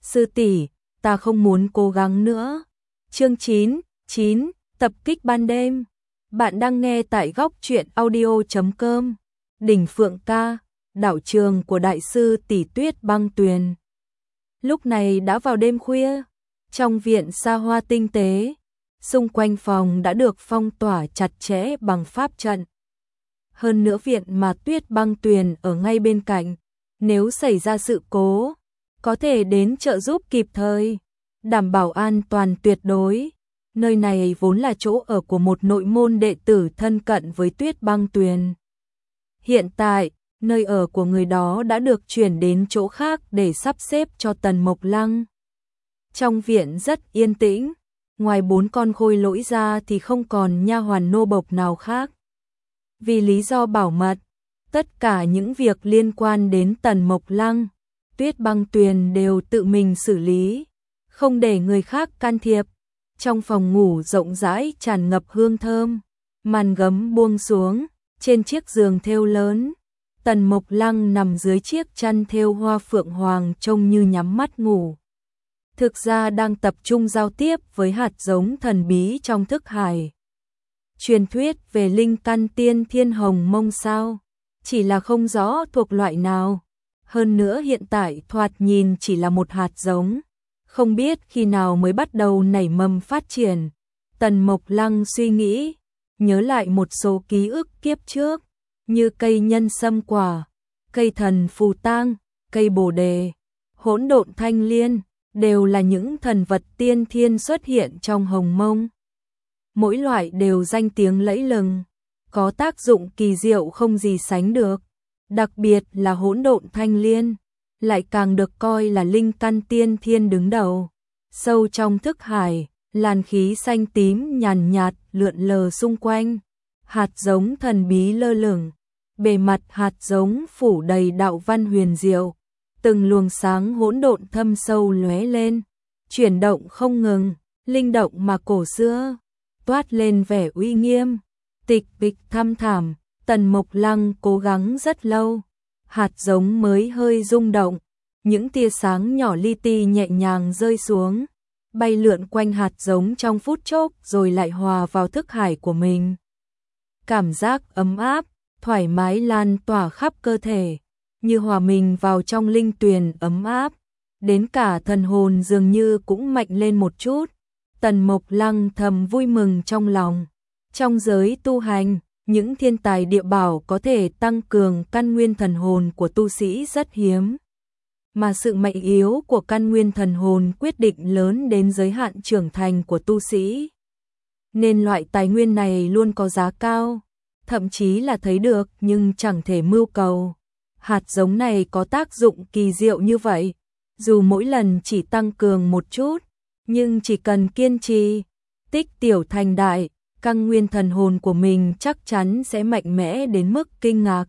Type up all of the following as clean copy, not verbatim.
Sư tỷ, ta không muốn cố gắng nữa. Chương 9, tập kích ban đêm. Bạn đang nghe tại góc truyện audio.com. Đỉnh Phượng Ca, đảo trường của đại sư tỷ Tuyết Băng Tuyền. Lúc này đã vào đêm khuya, trong viện xa hoa tinh tế, xung quanh phòng đã được phong tỏa chặt chẽ bằng pháp trận. Hơn nữa viện mà Tuyết Băng Tuyền ở ngay bên cạnh, nếu xảy ra sự cố, có thể đến trợ giúp kịp thời, đảm bảo an toàn tuyệt đối. Nơi này vốn là chỗ ở của một nội môn đệ tử thân cận với Tuyết Băng Tuyền. Hiện tại, nơi ở của người đó đã được chuyển đến chỗ khác để sắp xếp cho Tần Mộc Lăng. Trong viện rất yên tĩnh, ngoài 4 con khôi lỗi ra thì không còn nha hoàn nô bộc nào khác. Vì lý do bảo mật, tất cả những việc liên quan đến Tần Mộc Lăng, Tuyết Băng Tuyền đều tự mình xử lý, không để người khác can thiệp. Trong phòng ngủ rộng rãi tràn ngập hương thơm, màn gấm buông xuống, trên chiếc giường thêu lớn, Tần Mộc Lăng nằm dưới chiếc chăn thêu hoa phượng hoàng trông như nhắm mắt ngủ. Thực ra đang tập trung giao tiếp với hạt giống thần bí trong thức hải. Truyền thuyết về linh căn tiên thiên hồng mông sao, chỉ là không rõ thuộc loại nào. Hơn nữa hiện tại thoạt nhìn chỉ là một hạt giống, không biết khi nào mới bắt đầu nảy mầm phát triển. Tần Mộc Lăng suy nghĩ, nhớ lại một số ký ức kiếp trước, như cây nhân sâm quả, cây thần phù tang, cây bồ đề, hỗn độn thanh liên, đều là những thần vật tiên thiên xuất hiện trong hồng mông. Mỗi loại đều danh tiếng lẫy lừng, có tác dụng kỳ diệu không gì sánh được, đặc biệt là hỗn độn thanh liên, lại càng được coi là linh căn tiên thiên đứng đầu. Sâu trong thức hải, làn khí xanh tím nhàn nhạt lượn lờ xung quanh, hạt giống thần bí lơ lửng, bề mặt hạt giống phủ đầy đạo văn huyền diệu, từng luồng sáng hỗn độn thâm sâu lóe lên, chuyển động không ngừng, linh động mà cổ xưa, toát lên vẻ uy nghiêm, tịch mịch thăm thẳm. Tần Mộc Lăng cố gắng rất lâu, hạt giống mới hơi rung động, những tia sáng nhỏ li ti nhẹ nhàng rơi xuống, bay lượn quanh hạt giống trong phút chốc rồi lại hòa vào thức hải của mình. Cảm giác ấm áp, thoải mái lan tỏa khắp cơ thể, như hòa mình vào trong linh tuyền ấm áp, đến cả thần hồn dường như cũng mạnh lên một chút. Tần Mộc Lăng thầm vui mừng trong lòng. Trong giới tu hành, những thiên tài địa bảo có thể tăng cường căn nguyên thần hồn của tu sĩ rất hiếm. Mà sự mạnh yếu của căn nguyên thần hồn quyết định lớn đến giới hạn trưởng thành của tu sĩ. Nên loại tài nguyên này luôn có giá cao, thậm chí là thấy được nhưng chẳng thể mưu cầu. Hạt giống này có tác dụng kỳ diệu như vậy, dù mỗi lần chỉ tăng cường một chút, nhưng chỉ cần kiên trì, tích tiểu thành đại, căn nguyên thần hồn của mình chắc chắn sẽ mạnh mẽ đến mức kinh ngạc.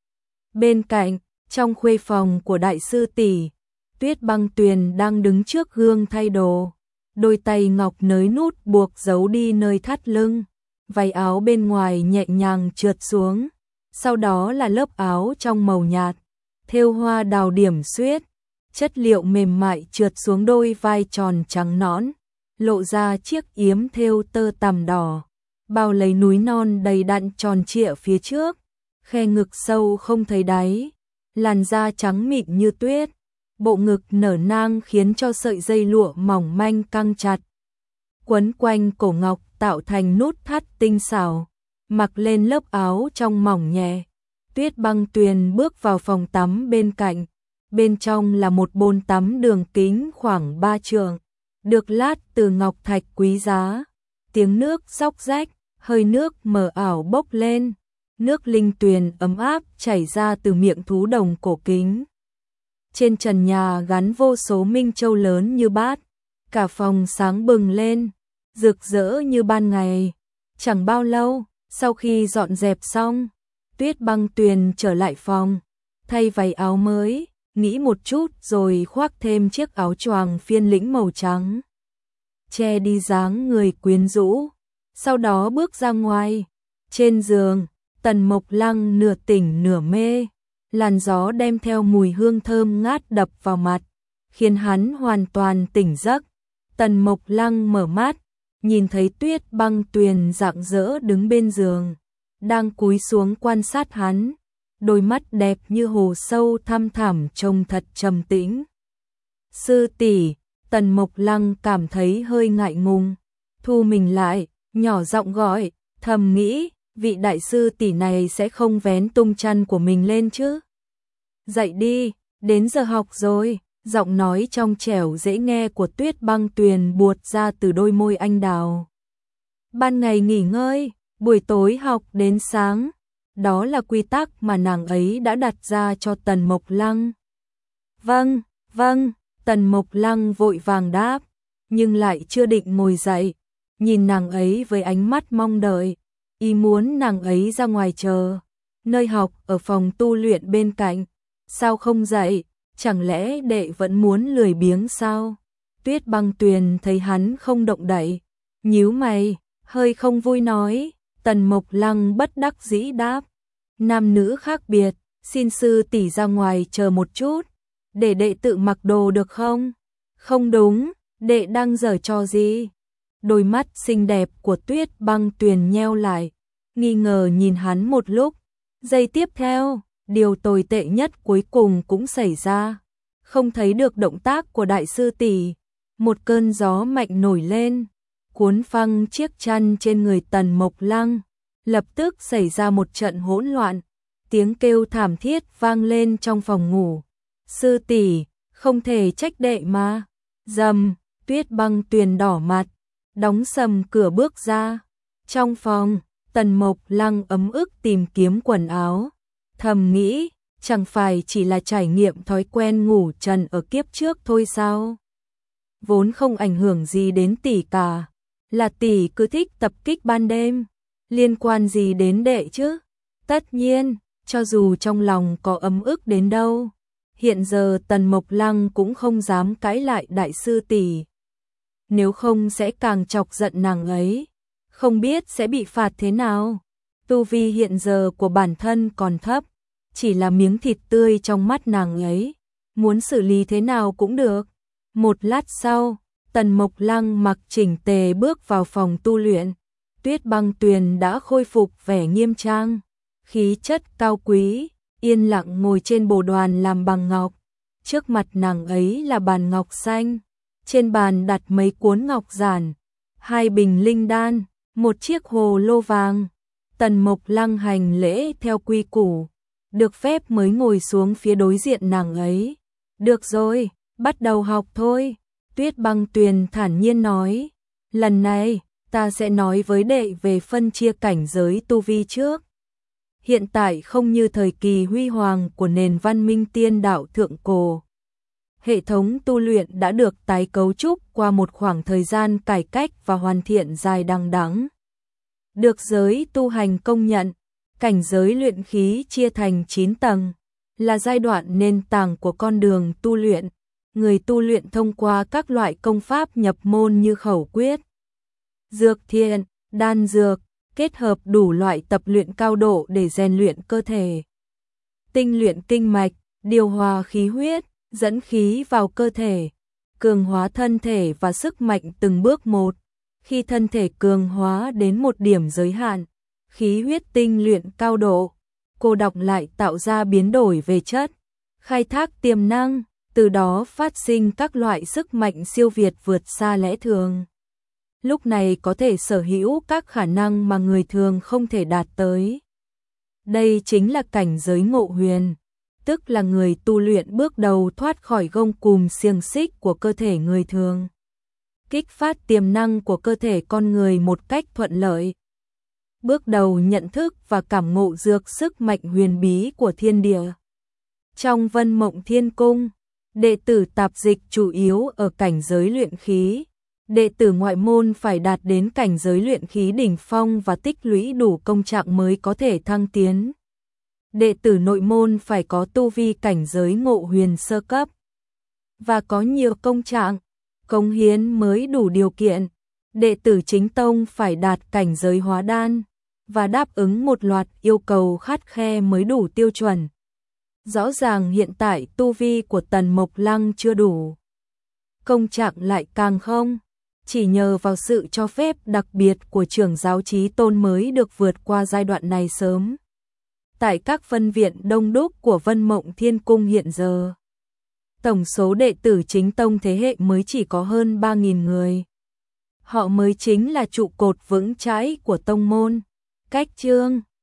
Bên cạnh, trong khuê phòng của đại sư tỷ, Tuyết Băng Tuyền đang đứng trước gương thay đồ, đôi tay ngọc nới nút buộc giấu đi nơi thắt lưng, váy áo bên ngoài nhẹ nhàng trượt xuống, sau đó là lớp áo trong màu nhạt, thêu hoa đào điểm xuyết, chất liệu mềm mại trượt xuống đôi vai tròn trắng nõn, lộ ra chiếc yếm thêu tơ tằm đỏ, bao lấy núi non đầy đặn tròn trịa phía trước, khe ngực sâu không thấy đáy, làn da trắng mịn như tuyết, bộ ngực nở nang khiến cho sợi dây lụa mỏng manh căng chặt, quấn quanh cổ ngọc tạo thành nút thắt tinh xảo, mặc lên lớp áo trong mỏng nhẹ. Tuyết Băng Tuyền bước vào phòng tắm bên cạnh, bên trong là một bồn tắm đường kính khoảng 3 trượng, được lát từ ngọc thạch quý giá, tiếng nước róc rách, hơi nước mờ ảo bốc lên, nước linh tuyền ấm áp chảy ra từ miệng thú đồng cổ kính. Trên trần nhà gắn vô số minh châu lớn như bát, cả phòng sáng bừng lên, rực rỡ như ban ngày. Chẳng bao lâu, sau khi dọn dẹp xong, Tuyết Băng Tuyền trở lại phòng, thay váy áo mới, nghĩ một chút rồi khoác thêm chiếc áo choàng phiên lĩnh màu trắng, che đi dáng người quyến rũ, sau đó bước ra ngoài. Trên giường, Tần Mộc Lăng nửa tỉnh nửa mê, làn gió đem theo mùi hương thơm ngát đập vào mặt, khiến hắn hoàn toàn tỉnh giấc. Tần Mộc Lăng mở mắt, nhìn thấy Tuyết Băng Tuyền rạng rỡ đứng bên giường, đang cúi xuống quan sát hắn, đôi mắt đẹp như hồ sâu thăm thẳm trông thật trầm tĩnh. Sư tỷ, Tần Mộc Lăng cảm thấy hơi ngại ngùng, thu mình lại, nhỏ giọng gọi, thầm nghĩ, vị đại sư tỷ này sẽ không vén tung chăn của mình lên chứ. Dậy đi, đến giờ học rồi. Giọng nói trong trẻo dễ nghe của Tuyết Băng Tuyền buột ra từ đôi môi anh đào. Ban ngày nghỉ ngơi, buổi tối học đến sáng. Đó là quy tắc mà nàng ấy đã đặt ra cho Tần Mộc Lăng. Vâng, vâng, Tần Mộc Lăng vội vàng đáp, nhưng lại chưa định ngồi dậy. Nhìn nàng ấy với ánh mắt mong đợi, ý muốn nàng ấy ra ngoài chờ. Nơi học ở phòng tu luyện bên cạnh. Sao không dậy? Chẳng lẽ đệ vẫn muốn lười biếng sao? Tuyết Băng Tuyền thấy hắn không động đậy, nhíu mày, hơi không vui nói. Tần Mộc Lăng bất đắc dĩ đáp, nam nữ khác biệt, xin sư tỷ ra ngoài chờ một chút, để đệ tự mặc đồ được không? Không đúng, đệ đang giở trò gì? Đôi mắt xinh đẹp của Tuyết Băng Tuyền nheo lại, nghi ngờ nhìn hắn một lúc. Giây tiếp theo, điều tồi tệ nhất cuối cùng cũng xảy ra. Không thấy được động tác của đại sư tỷ, một cơn gió mạnh nổi lên, cuốn phăng chiếc chăn trên người Tần Mộc Lăng, lập tức xảy ra một trận hỗn loạn, tiếng kêu thảm thiết vang lên trong phòng ngủ. Sư tỷ, không thể trách đệ mà. Dầm, Tuyết Băng Tuyền đỏ mặt, đóng sầm cửa bước ra. Trong phòng, Tần Mộc Lăng ấm ức tìm kiếm quần áo, thầm nghĩ, chẳng phải chỉ là trải nghiệm thói quen ngủ trần ở kiếp trước thôi sao? Vốn không ảnh hưởng gì đến tỷ cả, là tỷ cứ thích tập kích ban đêm, liên quan gì đến đệ chứ? Tất nhiên, cho dù trong lòng có ấm ức đến đâu, hiện giờ Tần Mộc Lăng cũng không dám cãi lại đại sư tỷ. Nếu không sẽ càng chọc giận nàng ấy, không biết sẽ bị phạt thế nào. Tu vi hiện giờ của bản thân còn thấp, chỉ là miếng thịt tươi trong mắt nàng ấy, muốn xử lý thế nào cũng được. Một lát sau, Tần Mộc Lăng mặc chỉnh tề bước vào phòng tu luyện. Tuyết Băng Tuyền đã khôi phục vẻ nghiêm trang, khí chất cao quý, yên lặng ngồi trên bồ đoàn làm bằng ngọc. Trước mặt nàng ấy là bàn ngọc xanh, trên bàn đặt mấy cuốn ngọc giản, 2 bình linh đan, một chiếc hồ lô vàng. Tần Mộc Lăng hành lễ theo quy củ, được phép mới ngồi xuống phía đối diện nàng ấy. Được rồi, bắt đầu học thôi. Tuyết Băng Tuyền thản nhiên nói, lần này ta sẽ nói với đệ về phân chia cảnh giới tu vi trước. Hiện tại không như thời kỳ huy hoàng của nền văn minh tiên đạo thượng cổ. Hệ thống tu luyện đã được tái cấu trúc qua một khoảng thời gian cải cách và hoàn thiện dài đằng đẵng. Được giới tu hành công nhận, cảnh giới luyện khí chia thành 9 tầng, là giai đoạn nền tảng của con đường tu luyện. Người tu luyện thông qua các loại công pháp nhập môn như khẩu quyết, dược thiện, đan dược, kết hợp đủ loại tập luyện cao độ để rèn luyện cơ thể. Tinh luyện kinh mạch, điều hòa khí huyết, dẫn khí vào cơ thể, cường hóa thân thể và sức mạnh từng bước một. Khi thân thể cường hóa đến một điểm giới hạn, khí huyết tinh luyện cao độ, cô đọng lại tạo ra biến đổi về chất, khai thác tiềm năng, từ đó phát sinh các loại sức mạnh siêu việt vượt xa lẽ thường. Lúc này có thể sở hữu các khả năng mà người thường không thể đạt tới. Đây chính là cảnh giới ngộ huyền, tức là người tu luyện bước đầu thoát khỏi gông cùm xiềng xích của cơ thể người thường, kích phát tiềm năng của cơ thể con người một cách thuận lợi. Bước đầu nhận thức và cảm ngộ dược sức mạnh huyền bí của thiên địa. Trong Vân Mộng Thiên Cung, đệ tử tạp dịch chủ yếu ở cảnh giới luyện khí. Đệ tử ngoại môn phải đạt đến cảnh giới luyện khí đỉnh phong và tích lũy đủ công trạng mới có thể thăng tiến. Đệ tử nội môn phải có tu vi cảnh giới ngộ huyền sơ cấp và có nhiều công trạng, cống hiến mới đủ điều kiện. Đệ tử chính tông phải đạt cảnh giới hóa đan và đáp ứng một loạt yêu cầu khắt khe mới đủ tiêu chuẩn. Rõ ràng hiện tại tu vi của Tần Mộc Lăng chưa đủ. công trạng lại càng không. Chỉ nhờ vào sự cho phép đặc biệt của trưởng giáo Chí Tôn mới được vượt qua giai đoạn này sớm. Tại các phân viện đông đúc của Vân Mộng Thiên Cung hiện giờ, tổng số đệ tử chính tông thế hệ mới chỉ có hơn 3.000 người. Họ mới chính là trụ cột vững chãi của tông môn. Cách chương